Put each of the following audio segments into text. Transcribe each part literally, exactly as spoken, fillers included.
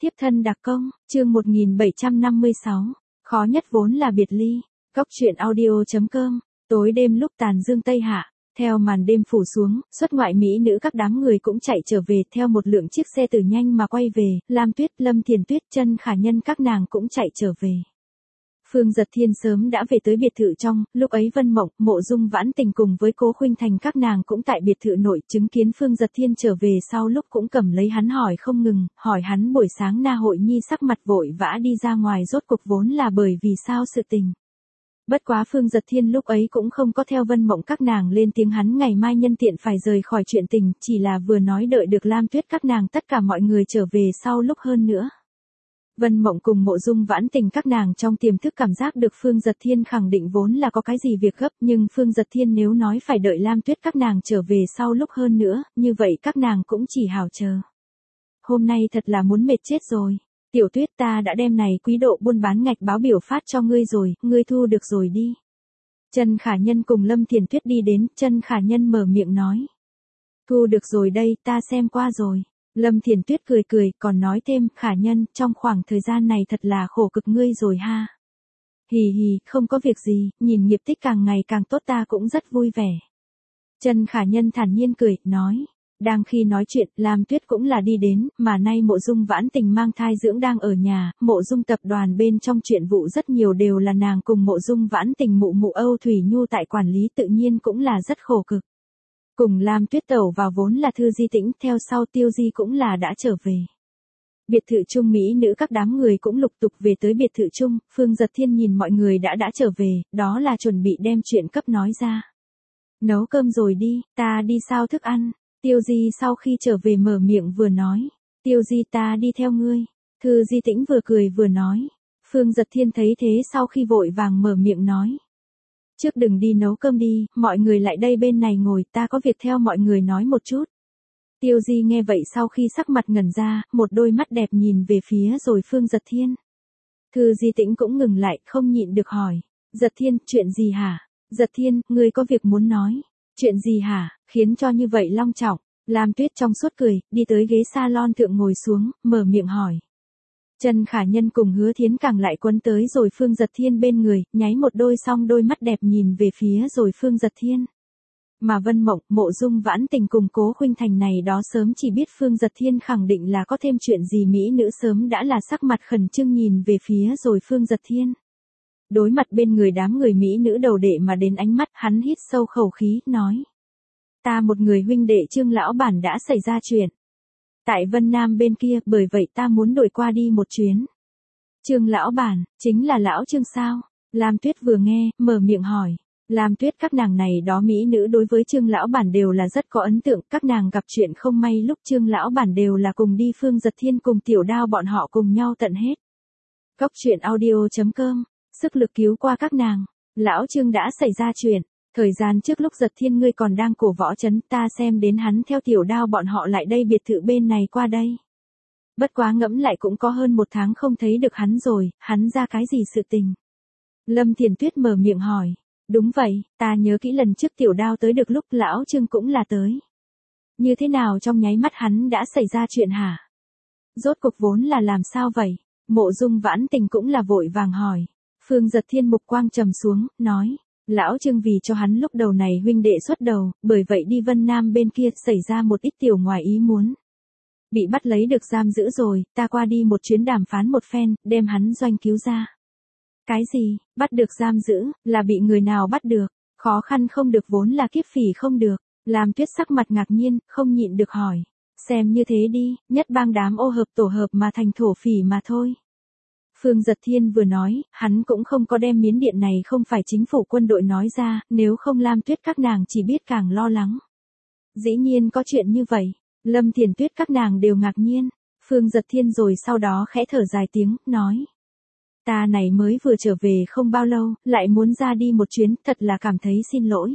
Tiếp thân đặc công, chương một nghìn bảy trăm năm mươi sáu, khó nhất vốn là biệt ly. Cốc truyện audio chấm com, tối đêm lúc tàn dương tây hạ, theo màn đêm phủ xuống, xuất ngoại mỹ nữ các đám người cũng chạy trở về theo một lượng chiếc xe từ nhanh mà quay về, Lam Tuyết, Lâm Thiền Tuyết, Chân Khả Nhân các nàng cũng chạy trở về. Phương Giật Thiên sớm đã về tới biệt thự trong, lúc ấy Vân Mộng, Mộ Dung Vãn Tình cùng với Cố Khuynh Thành các nàng cũng tại biệt thự nội, chứng kiến Phương Giật Thiên trở về sau lúc cũng cầm lấy hắn hỏi không ngừng, hỏi hắn buổi sáng na hội nhi sắc mặt vội vã đi ra ngoài rốt cuộc vốn là bởi vì sao sự tình. Bất quá Phương Giật Thiên lúc ấy cũng không có theo Vân Mộng các nàng lên tiếng hắn ngày mai nhân tiện phải rời khỏi chuyện tình, chỉ là vừa nói đợi được Lam Tuyết các nàng tất cả mọi người trở về sau lúc hơn nữa. Vân Mộng cùng Mộ Dung Vãn Tình các nàng trong tiềm thức cảm giác được Phương Giật Thiên khẳng định vốn là có cái gì việc gấp, nhưng Phương Giật Thiên nếu nói phải đợi Lam Tuyết các nàng trở về sau lúc hơn nữa, như vậy các nàng cũng chỉ hào chờ. Hôm nay thật là muốn mệt chết rồi. Tiểu Tuyết, ta đã đem này quý độ buôn bán ngạch báo biểu phát cho ngươi rồi, ngươi thu được rồi đi. Chân Khả Nhân cùng Lâm Thiền Tuyết đi đến, Chân Khả Nhân mở miệng nói. Thu được rồi đây, ta xem qua rồi. Lâm Thiền Tuyết cười cười, còn nói thêm, Khả Nhân, trong khoảng thời gian này thật là khổ cực ngươi rồi ha. Hì hì, không có việc gì, nhìn nghiệp tích càng ngày càng tốt ta cũng rất vui vẻ. Chân Khả Nhân thản nhiên cười, nói. Đang khi nói chuyện, Lam Tuyết cũng là đi đến, mà nay Mộ Dung Vãn Tình mang thai dưỡng đang ở nhà, Mộ Dung tập đoàn bên trong chuyện vụ rất nhiều đều là nàng cùng Mộ Dung Vãn Tình mụ mụ Âu Thủy Nhu tại quản lý tự nhiên cũng là rất khổ cực. Cùng Lam Tuyết tẩu vào vốn là Thư Di Tĩnh, theo sau Tiêu Di cũng là đã trở về. Biệt thự chung mỹ nữ các đám người cũng lục tục về tới biệt thự chung, Phương Giật Thiên nhìn mọi người đã đã trở về, đó là chuẩn bị đem chuyện cấp nói ra. Nấu cơm rồi đi, ta đi sao thức ăn. Tiêu Di sau khi trở về mở miệng vừa nói. Tiêu Di ta đi theo ngươi. Thư Di Tĩnh vừa cười vừa nói. Phương Giật Thiên thấy thế sau khi vội vàng mở miệng nói. Trước đừng đi nấu cơm đi, mọi người lại đây bên này ngồi, ta có việc theo mọi người nói một chút. Tiêu Di nghe vậy sau khi sắc mặt ngẩn ra, một đôi mắt đẹp nhìn về phía rồi Phương Giật Thiên. Thư Di Tĩnh cũng ngừng lại, không nhịn được hỏi. Giật Thiên, chuyện gì hả? Giật Thiên, ngươi có việc muốn nói. Chuyện gì hả, khiến cho như vậy long trọng. Lam Tuyết trong suốt cười, đi tới ghế salon thượng ngồi xuống, mở miệng hỏi. Chân Khả Nhân cùng Hứa Thiến càng lại quấn tới rồi Phương Giật Thiên bên người, nháy một đôi song đôi mắt đẹp nhìn về phía rồi Phương Giật Thiên. Mà Vân Mộng, Mộ Dung Vãn Tình cùng Cố Khuynh Thành này đó sớm chỉ biết Phương Giật Thiên khẳng định là có thêm chuyện gì mỹ nữ sớm đã là sắc mặt khẩn trương nhìn về phía rồi Phương Giật Thiên. Đối mặt bên người đám người mỹ nữ đầu đệ mà đến ánh mắt, hắn hít sâu khẩu khí, nói. Ta một người huynh đệ Trương lão bản đã xảy ra chuyện. Tại Vân Nam bên kia, bởi vậy ta muốn đổi qua đi một chuyến. Trương lão bản, chính là lão Trương sao? Lam Tuyết vừa nghe, mở miệng hỏi. Lam Tuyết các nàng này đó mỹ nữ đối với Trương lão bản đều là rất có ấn tượng, các nàng gặp chuyện không may lúc Trương lão bản đều là cùng đi Phương Giật Thiên cùng Tiểu Đao bọn họ cùng nhau tận hết. Cốc truyện audio chấm com, sức lực cứu qua các nàng. Lão Trương đã xảy ra chuyện. Thời gian trước lúc Giật Thiên ngươi còn đang cổ võ trấn, ta xem đến hắn theo Tiểu Đao bọn họ lại đây biệt thự bên này qua đây. Bất quá ngẫm lại cũng có hơn một tháng không thấy được hắn rồi, hắn ra cái gì sự tình. Lâm Thiền Tuyết mở miệng hỏi. Đúng vậy, ta nhớ kỹ lần trước Tiểu Đao tới được lúc lão Trương cũng là tới. Như thế nào trong nháy mắt hắn đã xảy ra chuyện hả? Rốt cuộc vốn là làm sao vậy? Mộ Dung Vãn Tình cũng là vội vàng hỏi. Phương Giật Thiên mục quang trầm xuống, nói. Lão Trương vì cho hắn lúc đầu này huynh đệ xuất đầu, bởi vậy đi Vân Nam bên kia xảy ra một ít tiểu ngoài ý muốn. Bị bắt lấy được giam giữ rồi, ta qua đi một chuyến đàm phán một phen, đem hắn doanh cứu ra. Cái gì, bắt được giam giữ, là bị người nào bắt được, khó khăn không được vốn là kiếp phỉ không được. Lam Tuyết sắc mặt ngạc nhiên, không nhịn được hỏi. Xem như thế đi, nhất bang đám ô hợp tổ hợp mà thành thổ phỉ mà thôi. Phương Giật Thiên vừa nói, hắn cũng không có đem Miến Điện này không phải chính phủ quân đội nói ra, nếu không Lam Tuyết các nàng chỉ biết càng lo lắng. Dĩ nhiên có chuyện như vậy, Lâm Thiền Tuyết các nàng đều ngạc nhiên, Phương Giật Thiên rồi sau đó khẽ thở dài tiếng, nói. Ta này mới vừa trở về không bao lâu, lại muốn ra đi một chuyến, thật là cảm thấy xin lỗi.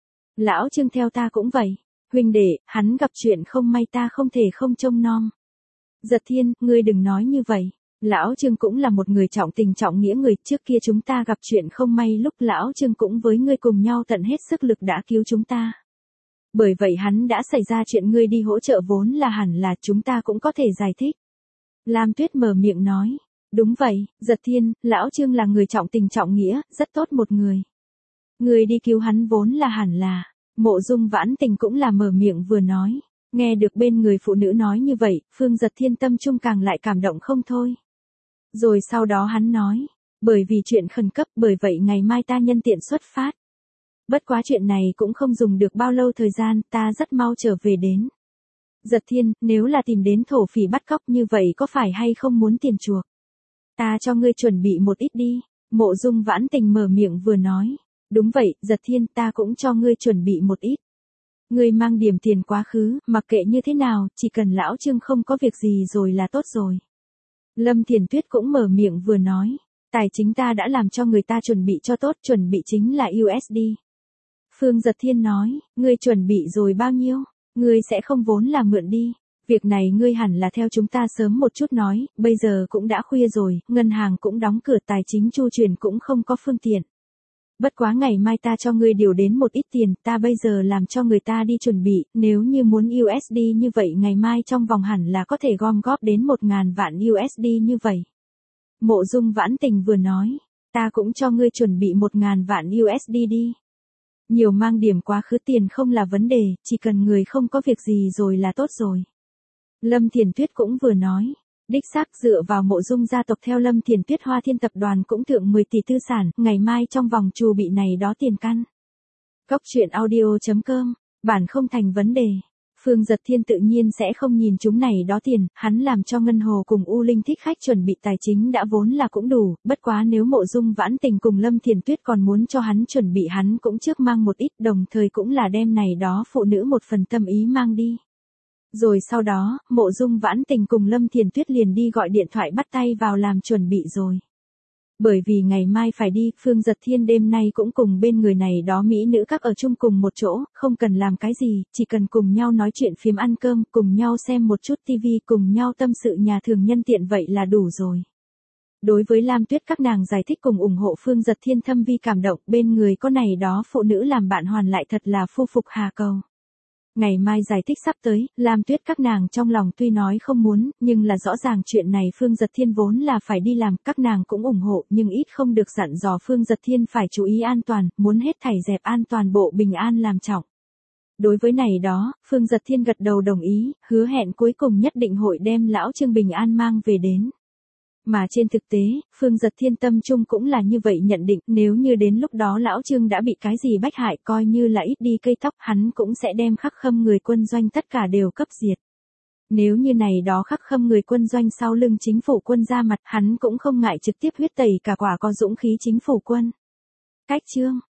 Lão Trương theo ta cũng vậy, huynh đệ, hắn gặp chuyện không may ta không thể không trông nom. Giật Thiên, ngươi đừng nói như vậy. Lão Trương cũng là một người trọng tình trọng nghĩa người, trước kia chúng ta gặp chuyện không may lúc Lão Trương cũng với ngươi cùng nhau tận hết sức lực đã cứu chúng ta. Bởi vậy hắn đã xảy ra chuyện ngươi đi hỗ trợ vốn là hẳn là chúng ta cũng có thể giải thích. Lam Tuyết mở miệng nói. Đúng vậy, Giật Thiên, lão Trương là người trọng tình trọng nghĩa, rất tốt một người. Người đi cứu hắn vốn là hẳn là. Mộ Dung Vãn Tình cũng là mở miệng vừa nói. Nghe được bên người phụ nữ nói như vậy, Phương Giật Thiên tâm trung càng lại cảm động không thôi. Rồi sau đó hắn nói. Bởi vì chuyện khẩn cấp, bởi vậy ngày mai ta nhân tiện xuất phát. Bất quá chuyện này cũng không dùng được bao lâu thời gian, ta rất mau trở về đến. Giật Thiên, nếu là tìm đến thổ phỉ bắt cóc như vậy có phải hay không muốn tiền chuộc? Ta cho ngươi chuẩn bị một ít đi. Mộ Dung Vãn Tình mở miệng vừa nói. Đúng vậy, Giật Thiên, ta cũng cho ngươi chuẩn bị một ít. Ngươi mang điểm tiền quá khứ, mặc kệ như thế nào, chỉ cần lão Trương không có việc gì rồi là tốt rồi. Lâm Thiền Tuyết cũng mở miệng vừa nói. Tài chính ta đã làm cho người ta chuẩn bị cho tốt, chuẩn bị chính là u ét đê. Phương Giật Thiên nói, ngươi chuẩn bị rồi bao nhiêu? Ngươi sẽ không vốn là mượn đi. Việc này ngươi hẳn là theo chúng ta sớm một chút nói, bây giờ cũng đã khuya rồi, ngân hàng cũng đóng cửa, tài chính chu chuyển cũng không có phương tiện. Bất quá ngày mai ta cho ngươi điều đến một ít tiền, ta bây giờ làm cho người ta đi chuẩn bị, nếu như muốn u ét đê như vậy ngày mai trong vòng hẳn là có thể gom góp đến một ngàn vạn u ét đê như vậy. Mộ Dung Vãn Tình vừa nói, ta cũng cho ngươi chuẩn bị một ngàn vạn u ét đê đi. Nhiều mang điểm quá khứ tiền không là vấn đề, chỉ cần người không có việc gì rồi là tốt rồi. Lâm Thiền Tuyết cũng vừa nói, đích xác dựa vào Mộ Dung gia tộc theo Lâm Thiền Tuyết Hoa Thiên tập đoàn cũng thượng mười tỷ tư sản, ngày mai trong vòng trù bị này đó tiền căn. Cốc truyện audio chấm com, bản không thành vấn đề. Phương Giật Thiên tự nhiên sẽ không nhìn chúng này đó tiền, hắn làm cho Ngân Hồ cùng U Linh Thích Khách chuẩn bị tài chính đã vốn là cũng đủ, bất quá nếu Mộ Dung Vãn Tình cùng Lâm Thiền Tuyết còn muốn cho hắn chuẩn bị hắn cũng trước mang một ít, đồng thời cũng là đem này đó phụ nữ một phần tâm ý mang đi. Rồi sau đó, Mộ Dung Vãn Tình cùng Lâm Thiền Tuyết liền đi gọi điện thoại bắt tay vào làm chuẩn bị rồi. Bởi vì ngày mai phải đi, Phương Giật Thiên đêm nay cũng cùng bên người này đó mỹ nữ các ở chung cùng một chỗ, không cần làm cái gì, chỉ cần cùng nhau nói chuyện phiếm ăn cơm, cùng nhau xem một chút tivi, cùng nhau tâm sự nhà thường nhân tiện vậy là đủ rồi. Đối với Lam Tuyết các nàng giải thích cùng ủng hộ Phương Giật Thiên thâm vi cảm động, bên người có này đó phụ nữ làm bạn hoàn lại thật là phu phục hà cầu. Ngày mai giải thích sắp tới, Lam Tuyết các nàng trong lòng tuy nói không muốn, nhưng là rõ ràng chuyện này Phương Giật Thiên vốn là phải đi làm, các nàng cũng ủng hộ, nhưng ít không được dặn dò Phương Giật Thiên phải chú ý an toàn, muốn hết thảy dẹp an toàn bộ bình an làm trọng. Đối với này đó, Phương Giật Thiên gật đầu đồng ý, hứa hẹn cuối cùng nhất định hội đem lão Trương bình an mang về đến. Mà trên thực tế, Phương Giật Thiên tâm trung cũng là như vậy nhận định, nếu như đến lúc đó lão Trương đã bị cái gì bách hại coi như là ít đi cây tóc, hắn cũng sẽ đem Khắc Khâm người quân doanh tất cả đều cấp diệt. Nếu như này đó Khắc Khâm người quân doanh sau lưng chính phủ quân ra mặt, hắn cũng không ngại trực tiếp huyết tẩy cả quả có dũng khí chính phủ quân. Cách chương